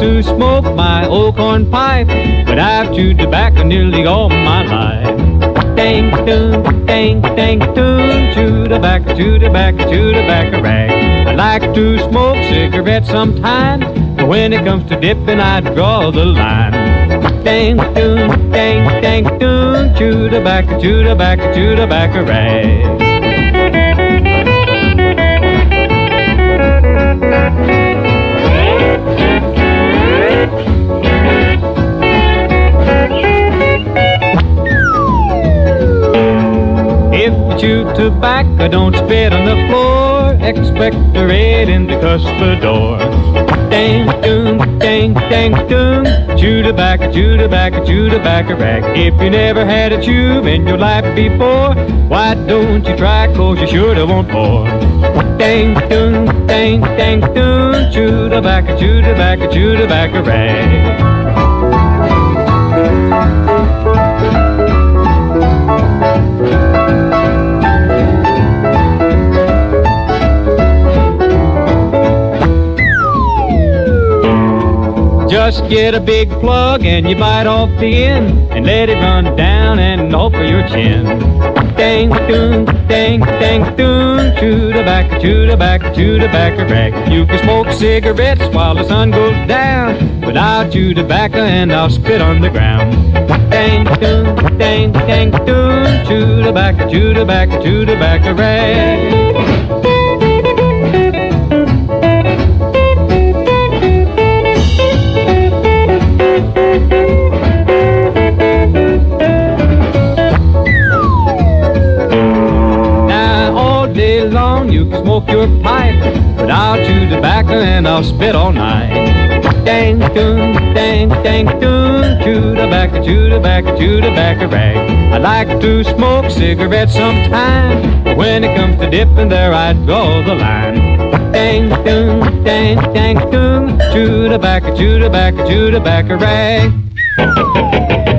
to smoke my old corn pipe, but I've chewed tobacco nearly all my life. Dang, doon, dang, dang, doon, chew tobacco, chew tobacco, chew tobacco rag. I like to smoke cigarettes sometimes, but when it comes to dipping, I draw the line. Dang, doon, dang, dang, doon, chew tobacco, chew tobacco, chew tobacco rag. If you chew tobacco, don't spit on the floor. Expect the red in the cuspidor. Dang, doon, dang, dang, doon. Chew tobacco, chew tobacco, chew tobacco rag. If you never had a chew in your life before, why don't you try, 'cause you sure to want more. Dang, doon, dang, dang, doon. Chew tobacco, chew tobacco, chew tobacco rag. Just get a big plug and you bite off the end and let it run down and off of your chin. Dang, doon, dang, dang, doon. Chew tobacco, chew tobacco, chew tobacco rag. You can smoke cigarettes while the sun goes down, but I'll chew tobacco and I'll spit on the ground. Dang, doon, dang, dang, doon. Chew tobacco, chew tobacco, chew tobacco rag. You can smoke your pipe, but I'll chew tobacco and I'll spit all night. Dang, doon, dang, dang, doon. Chew tobacco, chew tobacco, chew tobacco rag. I like to smoke cigarettes sometimes, but when it comes to dipping there, I draw the line. Dang, doon, dang, dang, doon. Chew tobacco, chew tobacco, chew tobacco rag.